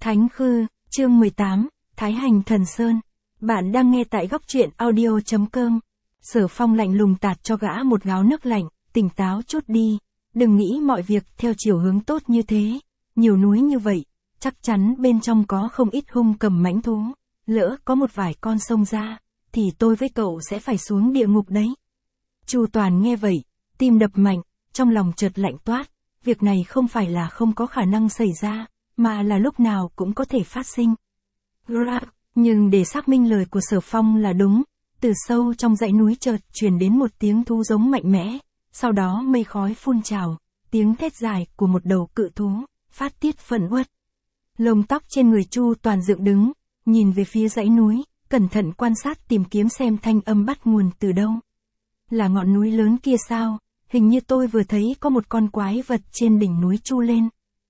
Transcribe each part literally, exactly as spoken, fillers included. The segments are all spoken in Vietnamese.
Thánh Khư, chương mười tám, Thái Hành Thần Sơn. Bạn đang nghe tại góc truyện audio chấm com. Sở Phong lạnh lùng tạt cho gã một gáo nước lạnh, tỉnh táo chút đi, đừng nghĩ mọi việc theo chiều hướng tốt như thế, nhiều núi như vậy, chắc chắn bên trong có không ít hung cầm mãnh thú, lỡ có một vài con xông ra, thì tôi với cậu sẽ phải xuống địa ngục đấy. Chu Toàn nghe vậy, tim đập mạnh, trong lòng chợt lạnh toát, việc này không phải là không có khả năng xảy ra, mà là lúc nào cũng có thể phát sinh. Nhưng để xác minh lời của Sở Phong là đúng, từ sâu trong dãy núi chợt truyền đến một tiếng thú giống mạnh mẽ, sau đó mây khói phun trào, tiếng thét dài của một đầu cự thú, phát tiết phẫn uất. Lông tóc trên người Chu Toàn dựng đứng, nhìn về phía dãy núi, cẩn thận quan sát tìm kiếm xem thanh âm bắt nguồn từ đâu. Là ngọn núi lớn kia sao? Hình như tôi vừa thấy có một con quái vật trên đỉnh núi chu lên.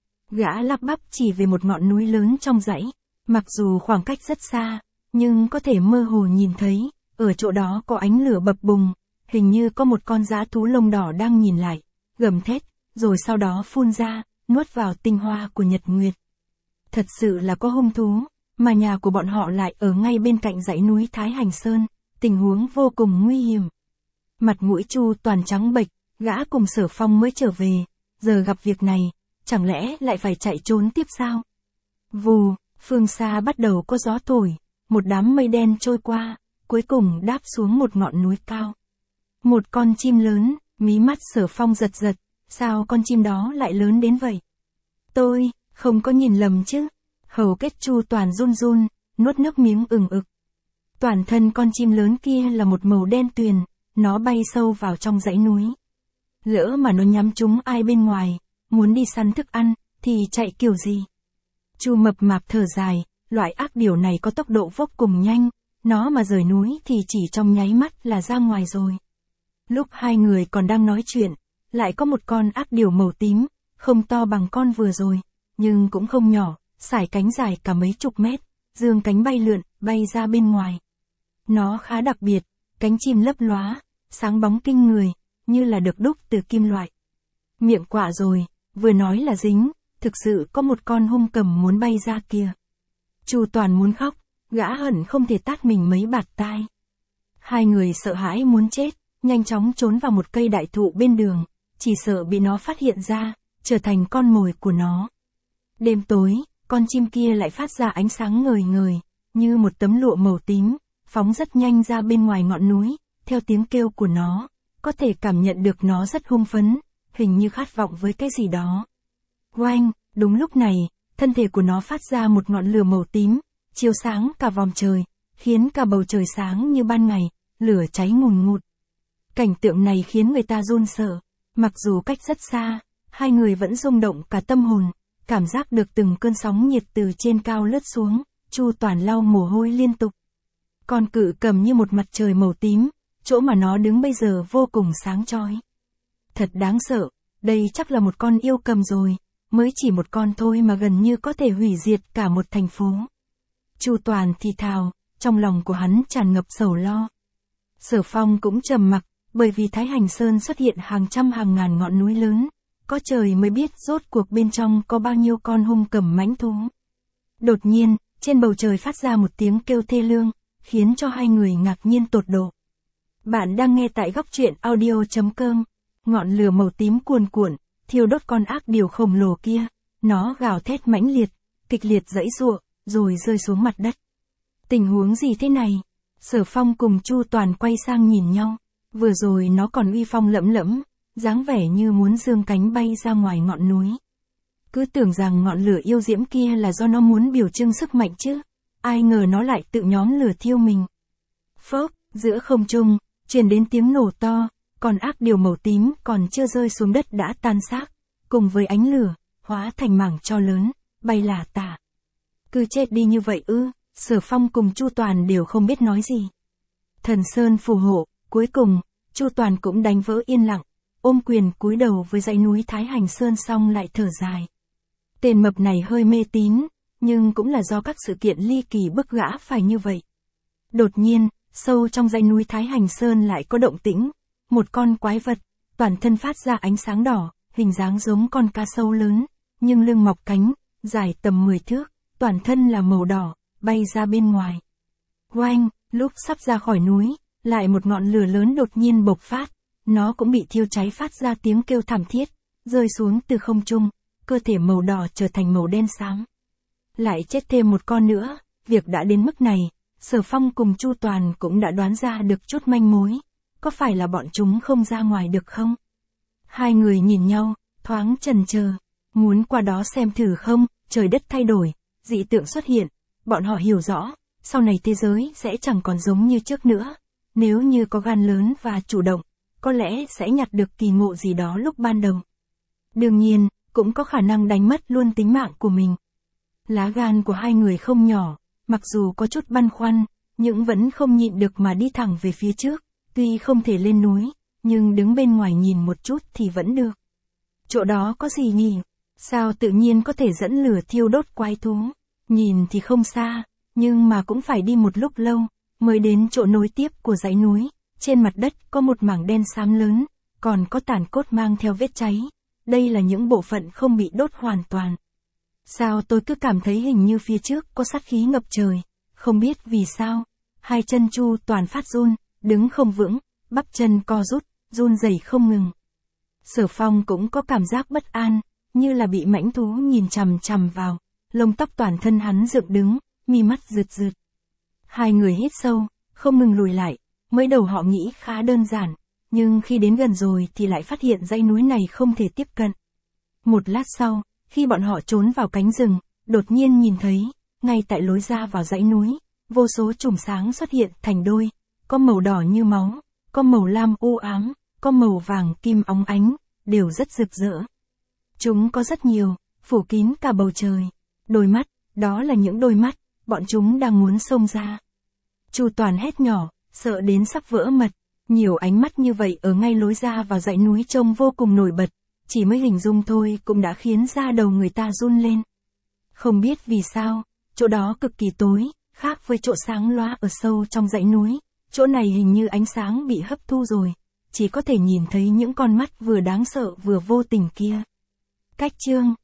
Gã lắp bắp chỉ về một ngọn núi lớn trong dãy, mặc dù khoảng cách rất xa, nhưng có thể mơ hồ nhìn thấy, ở chỗ đó có ánh lửa bập bùng, hình như có một con dã thú lông đỏ đang nhìn lại, gầm thét, rồi sau đó phun ra, nuốt vào tinh hoa của nhật nguyệt. Thật sự là có hung thú, mà nhà của bọn họ lại ở ngay bên cạnh dãy núi Thái Hành Sơn, tình huống vô cùng nguy hiểm. Mặt mũi Chu Toàn trắng bệch, gã cùng Sở Phong mới trở về, giờ gặp việc này, chẳng lẽ lại phải chạy trốn tiếp sao? Vù, phương xa bắt đầu có gió thổi, một đám mây đen trôi qua, cuối cùng đáp xuống một ngọn núi cao. Một con chim lớn, mí mắt Sở Phong giật giật, sao con chim đó lại lớn đến vậy? Tôi, không có nhìn lầm chứ? Hầu kết Chu Toàn run run, nuốt nước miếng ừng ực. Toàn thân con chim lớn kia là một màu đen tuyền, nó bay sâu vào trong dãy núi. Lỡ mà nó nhắm trúng ai bên ngoài, muốn đi săn thức ăn, thì chạy kiểu gì? Chu Mập Mạp thở dài, loại ác điểu này có tốc độ vô cùng nhanh, nó mà rời núi thì chỉ trong nháy mắt là ra ngoài rồi. Lúc hai người còn đang nói chuyện, lại có một con ác điểu màu tím, không to bằng con vừa rồi, nhưng cũng không nhỏ, sải cánh dài cả mấy chục mét, dương cánh bay lượn, bay ra bên ngoài. Nó khá đặc biệt, cánh chim lấp lóa, sáng bóng kinh người, như là được đúc từ kim loại. Miệng quạ rồi, vừa nói là dính, thực sự có một con hung cầm muốn bay ra kìa. Chu Toàn muốn khóc, gã hận không thể tát mình mấy bạt tai. Hai người sợ hãi muốn chết, nhanh chóng trốn vào một cây đại thụ bên đường, chỉ sợ bị nó phát hiện ra, trở thành con mồi của nó. Đêm tối, con chim kia lại phát ra ánh sáng ngời ngời, như một tấm lụa màu tím, phóng rất nhanh ra bên ngoài ngọn núi, theo tiếng kêu của nó, có thể cảm nhận được nó rất hung phấn, hình như khát vọng với cái gì đó. Oanh, đúng lúc này, thân thể của nó phát ra một ngọn lửa màu tím, chiếu sáng cả vòm trời, khiến cả bầu trời sáng như ban ngày, lửa cháy ngùn ngụt. Cảnh tượng này khiến người ta run sợ, mặc dù cách rất xa, hai người vẫn rung động cả tâm hồn, cảm giác được từng cơn sóng nhiệt từ trên cao lướt xuống, Chu Toàn lau mồ hôi liên tục. Con cự cầm như một mặt trời màu tím, chỗ mà nó đứng bây giờ vô cùng sáng chói. Thật đáng sợ, đây chắc là một con yêu cầm rồi, mới chỉ một con thôi mà gần như có thể hủy diệt cả một thành phố. Chu Toàn thì thào, trong lòng của hắn tràn ngập sầu lo. Sở Phong cũng trầm mặc, bởi vì Thái Hành Sơn xuất hiện hàng trăm hàng ngàn ngọn núi lớn, có trời mới biết rốt cuộc bên trong có bao nhiêu con hung cầm mãnh thú. Đột nhiên, trên bầu trời phát ra một tiếng kêu thê lương, khiến cho hai người ngạc nhiên tột độ. Bạn đang nghe tại góc truyện audio chấm com. Ngọn lửa màu tím cuồn cuộn, thiêu đốt con ác điểu khổng lồ kia, nó gào thét mãnh liệt, kịch liệt giãy giụa, rồi rơi xuống mặt đất. Tình huống gì thế này? Sở Phong cùng Chu Toàn quay sang nhìn nhau, vừa rồi nó còn uy phong lẫm lẫm, dáng vẻ như muốn dương cánh bay ra ngoài ngọn núi. Cứ tưởng rằng ngọn lửa yêu diễm kia là do nó muốn biểu trưng sức mạnh chứ, ai ngờ nó lại tự nhóm lửa thiêu mình. Phốc, giữa không trung, truyền đến tiếng nổ to, còn ác điểu màu tím còn chưa rơi xuống đất đã tan xác, cùng với ánh lửa, hóa thành mảng tro lớn, bay lả tả. Cứ chết đi như vậy ư? Sở Phong cùng Chu Toàn đều không biết nói gì. Thần Sơn phù hộ, cuối cùng, Chu Toàn cũng đánh vỡ yên lặng, ôm quyền cúi đầu với dãy núi Thái Hành Sơn xong lại thở dài. Tên mập này hơi mê tín, nhưng cũng là do các sự kiện ly kỳ bức gã phải như vậy. Đột nhiên, sâu trong dãy núi Thái Hành Sơn lại có động tĩnh, một con quái vật, toàn thân phát ra ánh sáng đỏ, hình dáng giống con cá sấu lớn, nhưng lưng mọc cánh, dài tầm mười thước, toàn thân là màu đỏ, bay ra bên ngoài. Oanh, lúc sắp ra khỏi núi, lại một ngọn lửa lớn đột nhiên bộc phát, nó cũng bị thiêu cháy phát ra tiếng kêu thảm thiết, rơi xuống từ không trung, cơ thể màu đỏ trở thành màu đen xám. Lại chết thêm một con nữa, việc đã đến mức này, Sở Phong cùng Chu Toàn cũng đã đoán ra được chút manh mối, có phải là bọn chúng không ra ngoài được không? Hai người nhìn nhau, thoáng chần chờ, muốn qua đó xem thử không, trời đất thay đổi, dị tượng xuất hiện, bọn họ hiểu rõ, sau này thế giới sẽ chẳng còn giống như trước nữa, nếu như có gan lớn và chủ động, có lẽ sẽ nhặt được kỳ ngộ gì đó lúc ban đầu. Đương nhiên, cũng có khả năng đánh mất luôn tính mạng của mình. Lá gan của hai người không nhỏ, mặc dù có chút băn khoăn, nhưng vẫn không nhịn được mà đi thẳng về phía trước, tuy không thể lên núi, nhưng đứng bên ngoài nhìn một chút thì vẫn được. Chỗ đó có gì nhỉ? Sao tự nhiên có thể dẫn lửa thiêu đốt quái thú? Nhìn thì không xa, nhưng mà cũng phải đi một lúc lâu, mới đến chỗ nối tiếp của dãy núi. Trên mặt đất có một mảng đen xám lớn, còn có tàn cốt mang theo vết cháy. Đây là những bộ phận không bị đốt hoàn toàn. Sao tôi cứ cảm thấy hình như phía trước có sát khí ngập trời, không biết vì sao. Hai chân Chu Toàn phát run, đứng không vững, bắp chân co rút, run rẩy không ngừng. Sở Phong cũng có cảm giác bất an, như là bị mãnh thú nhìn chằm chằm vào, lông tóc toàn thân hắn dựng đứng, mi mắt rượt rượt. Hai người hít sâu, không ngừng lùi lại, mới đầu họ nghĩ khá đơn giản, nhưng khi đến gần rồi thì lại phát hiện dãy núi này không thể tiếp cận. Một lát sau, khi bọn họ trốn vào cánh rừng, đột nhiên nhìn thấy, ngay tại lối ra vào dãy núi, vô số chùm sáng xuất hiện thành đôi, có màu đỏ như máu, có màu lam u ám, có màu vàng kim óng ánh, đều rất rực rỡ. Chúng có rất nhiều, phủ kín cả bầu trời. Đôi mắt, đó là những đôi mắt, bọn chúng đang muốn xông ra. Chu Toàn hét nhỏ, sợ đến sắp vỡ mật. Nhiều ánh mắt như vậy ở ngay lối ra vào dãy núi trông vô cùng nổi bật, chỉ mới hình dung thôi cũng đã khiến da đầu người ta run lên. Không biết vì sao, chỗ đó cực kỳ tối, khác với chỗ sáng loá ở sâu trong dãy núi, chỗ này hình như ánh sáng bị hấp thu rồi, chỉ có thể nhìn thấy những con mắt vừa đáng sợ vừa vô tình kia. Cách chương